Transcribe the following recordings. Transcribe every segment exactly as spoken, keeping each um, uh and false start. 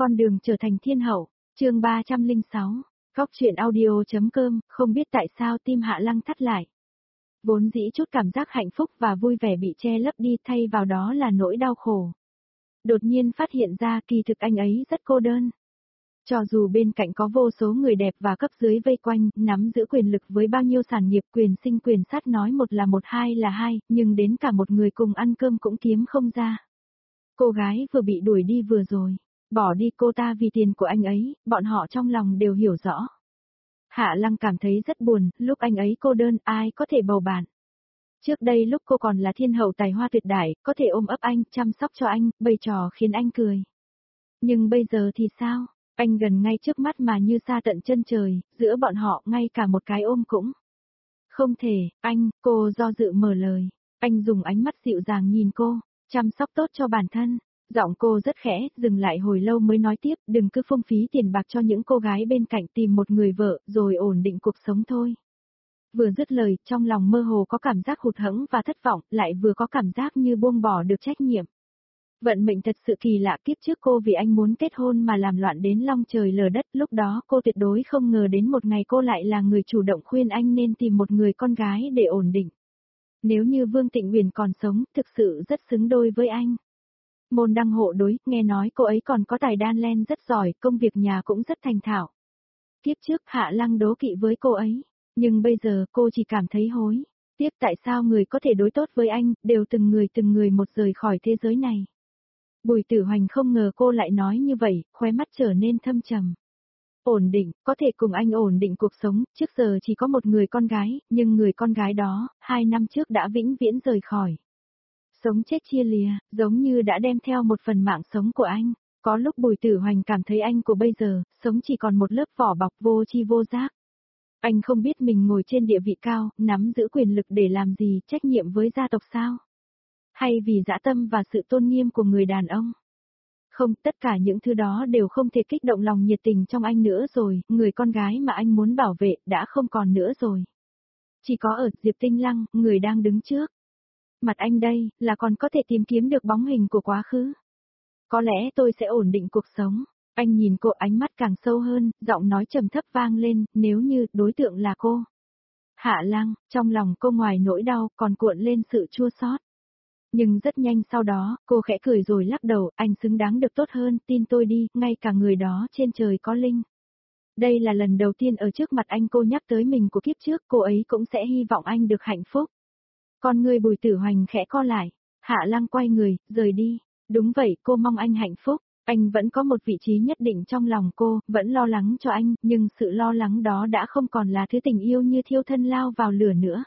Con đường trở thành thiên hậu, chương ba trăm lẻ sáu, Góc truyện audio.com, không biết tại sao tim Hạ Lăng thắt lại. Vốn dĩ chút cảm giác hạnh phúc và vui vẻ bị che lấp đi, thay vào đó là nỗi đau khổ. Đột nhiên phát hiện ra kỳ thực anh ấy rất cô đơn. Cho dù bên cạnh có vô số người đẹp và cấp dưới vây quanh, nắm giữ quyền lực với bao nhiêu sản nghiệp quyền sinh quyền sát, nói một là một hai là hai, nhưng đến cả một người cùng ăn cơm cũng kiếm không ra. Cô gái vừa bị đuổi đi vừa rồi, bỏ đi cô ta vì tiền của anh ấy, bọn họ trong lòng đều hiểu rõ. Hạ Lăng cảm thấy rất buồn, lúc anh ấy cô đơn ai có thể bầu bạn. Trước đây lúc cô còn là thiên hậu tài hoa tuyệt đại, có thể ôm ấp anh, chăm sóc cho anh, bày trò khiến anh cười. Nhưng bây giờ thì sao? Anh gần ngay trước mắt mà như xa tận chân trời, giữa bọn họ ngay cả một cái ôm cũng không thể. Anh, cô do dự mở lời. Anh dùng ánh mắt dịu dàng nhìn cô, chăm sóc tốt cho bản thân. Giọng cô rất khẽ, dừng lại hồi lâu mới nói tiếp, đừng cứ phung phí tiền bạc cho những cô gái bên cạnh, tìm một người vợ, rồi ổn định cuộc sống thôi. Vừa dứt lời, trong lòng mơ hồ có cảm giác hụt hẫng và thất vọng, lại vừa có cảm giác như buông bỏ được trách nhiệm. Vận mệnh thật sự kỳ lạ, kiếp trước cô vì anh muốn kết hôn mà làm loạn đến long trời lở đất, lúc đó cô tuyệt đối không ngờ đến một ngày cô lại là người chủ động khuyên anh nên tìm một người con gái để ổn định. Nếu như Vương Tịnh Uyển còn sống, thực sự rất xứng đôi với anh. Môn đăng hộ đối, nghe nói cô ấy còn có tài đan len rất giỏi, công việc nhà cũng rất thành thạo. Kiếp trước Hạ Lăng đố kỵ với cô ấy, nhưng bây giờ cô chỉ cảm thấy hối. Tiếc tại sao người có thể đối tốt với anh, đều từng người từng người một rời khỏi thế giới này. Bùi Tử Hoành không ngờ cô lại nói như vậy, khóe mắt trở nên thâm trầm. Ổn định, có thể cùng anh ổn định cuộc sống, trước giờ chỉ có một người con gái, nhưng người con gái đó, hai năm trước đã vĩnh viễn rời khỏi. Sống chết chia lìa, giống như đã đem theo một phần mạng sống của anh. Có lúc Bùi Tử Hoành cảm thấy anh của bây giờ, sống chỉ còn một lớp vỏ bọc vô tri vô giác. Anh không biết mình ngồi trên địa vị cao, nắm giữ quyền lực để làm gì, trách nhiệm với gia tộc sao? Hay vì dã tâm và sự tôn nghiêm của người đàn ông? Không, tất cả những thứ đó đều không thể kích động lòng nhiệt tình trong anh nữa rồi, người con gái mà anh muốn bảo vệ đã không còn nữa rồi. Chỉ có ở Diệp Tinh Lăng, người đang đứng trước mặt anh đây, là còn có thể tìm kiếm được bóng hình của quá khứ. Có lẽ tôi sẽ ổn định cuộc sống. Anh nhìn cô, ánh mắt càng sâu hơn, giọng nói trầm thấp vang lên, nếu như đối tượng là cô. Hạ Lăng, trong lòng cô ngoài nỗi đau còn cuộn lên sự chua xót. Nhưng rất nhanh sau đó, cô khẽ cười rồi lắc đầu, anh xứng đáng được tốt hơn, tin tôi đi, ngay cả người đó trên trời có linh. Đây là lần đầu tiên ở trước mặt anh cô nhắc tới mình của kiếp trước, cô ấy cũng sẽ hy vọng anh được hạnh phúc. Con người Bùi Tử Hoành khẽ co lại, Hạ Lăng quay người, rời đi. Đúng vậy, cô mong anh hạnh phúc, anh vẫn có một vị trí nhất định trong lòng cô, vẫn lo lắng cho anh, nhưng sự lo lắng đó đã không còn là thứ tình yêu như thiêu thân lao vào lửa nữa.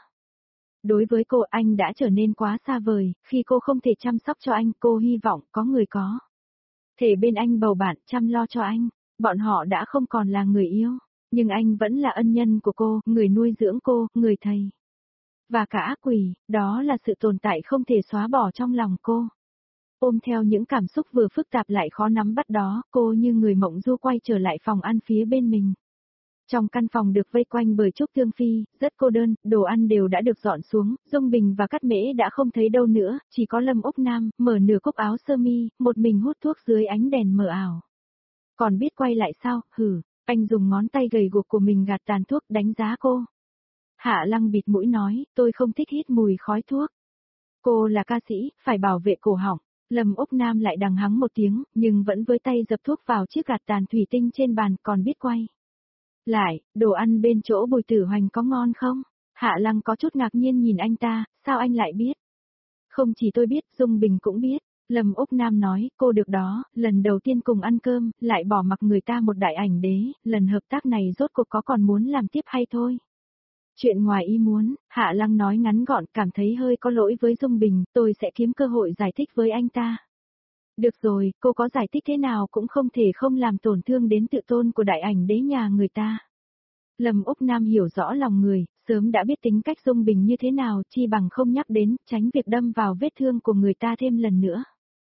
Đối với cô, anh đã trở nên quá xa vời, khi cô không thể chăm sóc cho anh, cô hy vọng có người có thể bên anh bầu bạn, chăm lo cho anh. Bọn họ đã không còn là người yêu, nhưng anh vẫn là ân nhân của cô, người nuôi dưỡng cô, người thầy. Và cả ác quỷ, đó là sự tồn tại không thể xóa bỏ trong lòng cô. Ôm theo những cảm xúc vừa phức tạp lại khó nắm bắt đó, cô như người mộng du quay trở lại phòng ăn phía bên mình. Trong căn phòng được vây quanh bởi Trúc Tương Phi, rất cô đơn, đồ ăn đều đã được dọn xuống, Dung Bình và Cát Mễ đã không thấy đâu nữa, chỉ có Lâm Úc Nam, mở nửa cúc áo sơ mi, một mình hút thuốc dưới ánh đèn mờ ảo. Còn biết quay lại sao, hử, anh dùng ngón tay gầy guộc của mình gạt tàn thuốc đánh giá cô. Hạ Lăng bịt mũi nói, tôi không thích hít mùi khói thuốc. Cô là ca sĩ, phải bảo vệ cổ họng. Lâm Úc Nam lại đằng hắng một tiếng, nhưng vẫn với tay dập thuốc vào chiếc gạt tàn thủy tinh trên bàn, còn biết quay lại, đồ ăn bên chỗ Bùi Tử Hoành có ngon không? Hạ Lăng có chút ngạc nhiên nhìn anh ta, sao anh lại biết? Không chỉ tôi biết, Dung Bình cũng biết. Lâm Úc Nam nói, cô được đó, lần đầu tiên cùng ăn cơm, lại bỏ mặc người ta một đại ảnh đế, lần hợp tác này rốt cuộc có còn muốn làm tiếp hay thôi? Chuyện ngoài ý muốn, Hạ Lăng nói ngắn gọn, cảm thấy hơi có lỗi với Dung Bình, tôi sẽ kiếm cơ hội giải thích với anh ta. Được rồi, cô có giải thích thế nào cũng không thể không làm tổn thương đến tự tôn của đại ảnh đế nhà người ta. Lâm Úc Nam hiểu rõ lòng người, sớm đã biết tính cách Dung Bình như thế nào, chi bằng không nhắc đến, tránh việc đâm vào vết thương của người ta thêm lần nữa.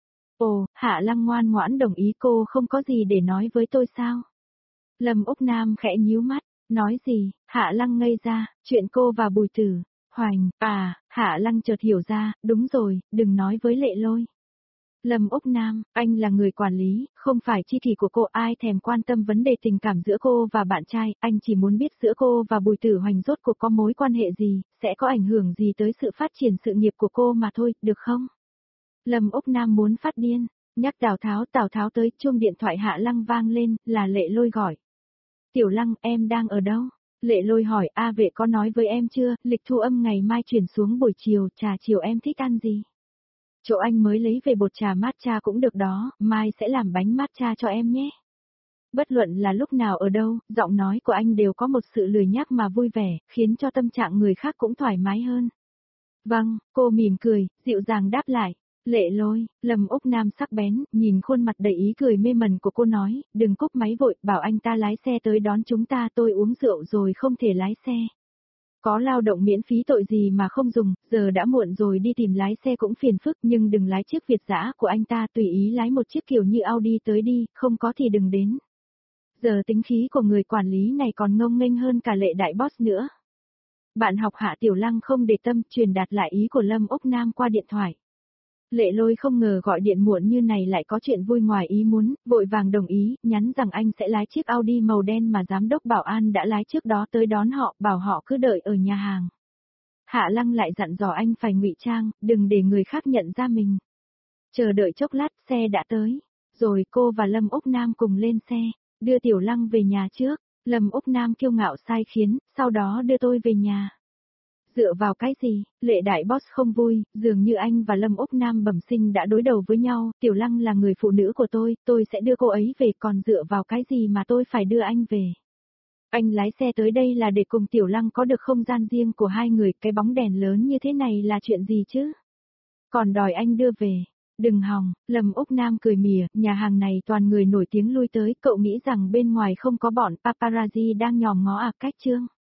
Ồ, Hạ Lăng ngoan ngoãn đồng ý, cô không có gì để nói với tôi sao? Lâm Úc Nam khẽ nhíu mắt, nói gì? Hạ Lăng ngây ra, chuyện cô và Bùi Tử Hoành, à, Hạ Lăng chợt hiểu ra, đúng rồi, đừng nói với Lệ Lôi. Lâm Úc Nam, anh là người quản lý, không phải tri kỷ của cô, ai thèm quan tâm vấn đề tình cảm giữa cô và bạn trai, anh chỉ muốn biết giữa cô và Bùi Tử Hoành rốt cuộc có mối quan hệ gì, sẽ có ảnh hưởng gì tới sự phát triển sự nghiệp của cô mà thôi, được không? Lâm Úc Nam muốn phát điên, nhắc Tào Tháo, Tào Tháo tới, chuông điện thoại Hạ Lăng vang lên, là Lệ Lôi gọi. Tiểu Lăng, em đang ở đâu? Lệ Lôi hỏi, A Vệ có nói với em chưa, lịch thu âm ngày mai chuyển xuống buổi chiều, trà chiều em thích ăn gì? Chỗ anh mới lấy về bột trà matcha cũng được đó, mai sẽ làm bánh matcha cho em nhé. Bất luận là lúc nào ở đâu, giọng nói của anh đều có một sự lười nhác mà vui vẻ, khiến cho tâm trạng người khác cũng thoải mái hơn. Vâng, cô mỉm cười, dịu dàng đáp lại. Lệ Lôi, Lâm Úc Nam sắc bén, nhìn khuôn mặt đầy ý cười mê mẩn của cô nói, đừng cúp máy vội, bảo anh ta lái xe tới đón chúng ta, tôi uống rượu rồi không thể lái xe. Có lao động miễn phí tội gì mà không dùng, giờ đã muộn rồi, đi tìm lái xe cũng phiền phức, nhưng đừng lái chiếc Việt dã của anh ta, tùy ý lái một chiếc kiểu như Audi tới đi, không có thì đừng đến. Giờ tính khí của người quản lý này còn ngông nghênh hơn cả Lệ đại boss nữa. Bạn học Hạ Tiểu Lăng không để tâm, truyền đạt lại ý của Lâm Úc Nam qua điện thoại. Lệ Lôi không ngờ gọi điện muộn như này lại có chuyện vui ngoài ý muốn, vội vàng đồng ý, nhắn rằng anh sẽ lái chiếc Audi màu đen mà giám đốc bảo an đã lái trước đó tới đón họ, bảo họ cứ đợi ở nhà hàng. Hạ Lăng lại dặn dò anh phải ngụy trang, đừng để người khác nhận ra mình. Chờ đợi chốc lát, xe đã tới. Rồi cô và Lâm Úc Nam cùng lên xe, đưa Tiểu Lăng về nhà trước. Lâm Úc Nam kiêu ngạo sai khiến, sau đó đưa tôi về nhà. Dựa vào cái gì, Lệ đại boss không vui, dường như anh và Lâm Úc Nam bẩm sinh đã đối đầu với nhau, Tiểu Lăng là người phụ nữ của tôi, tôi sẽ đưa cô ấy về, còn dựa vào cái gì mà tôi phải đưa anh về. Anh lái xe tới đây là để cùng Tiểu Lăng có được không gian riêng của hai người, cái bóng đèn lớn như thế này là chuyện gì chứ? Còn đòi anh đưa về. Đừng hòng, Lâm Úc Nam cười mỉa, nhà hàng này toàn người nổi tiếng lui tới, cậu nghĩ rằng bên ngoài không có bọn paparazzi đang nhòm ngó à, cách Trương?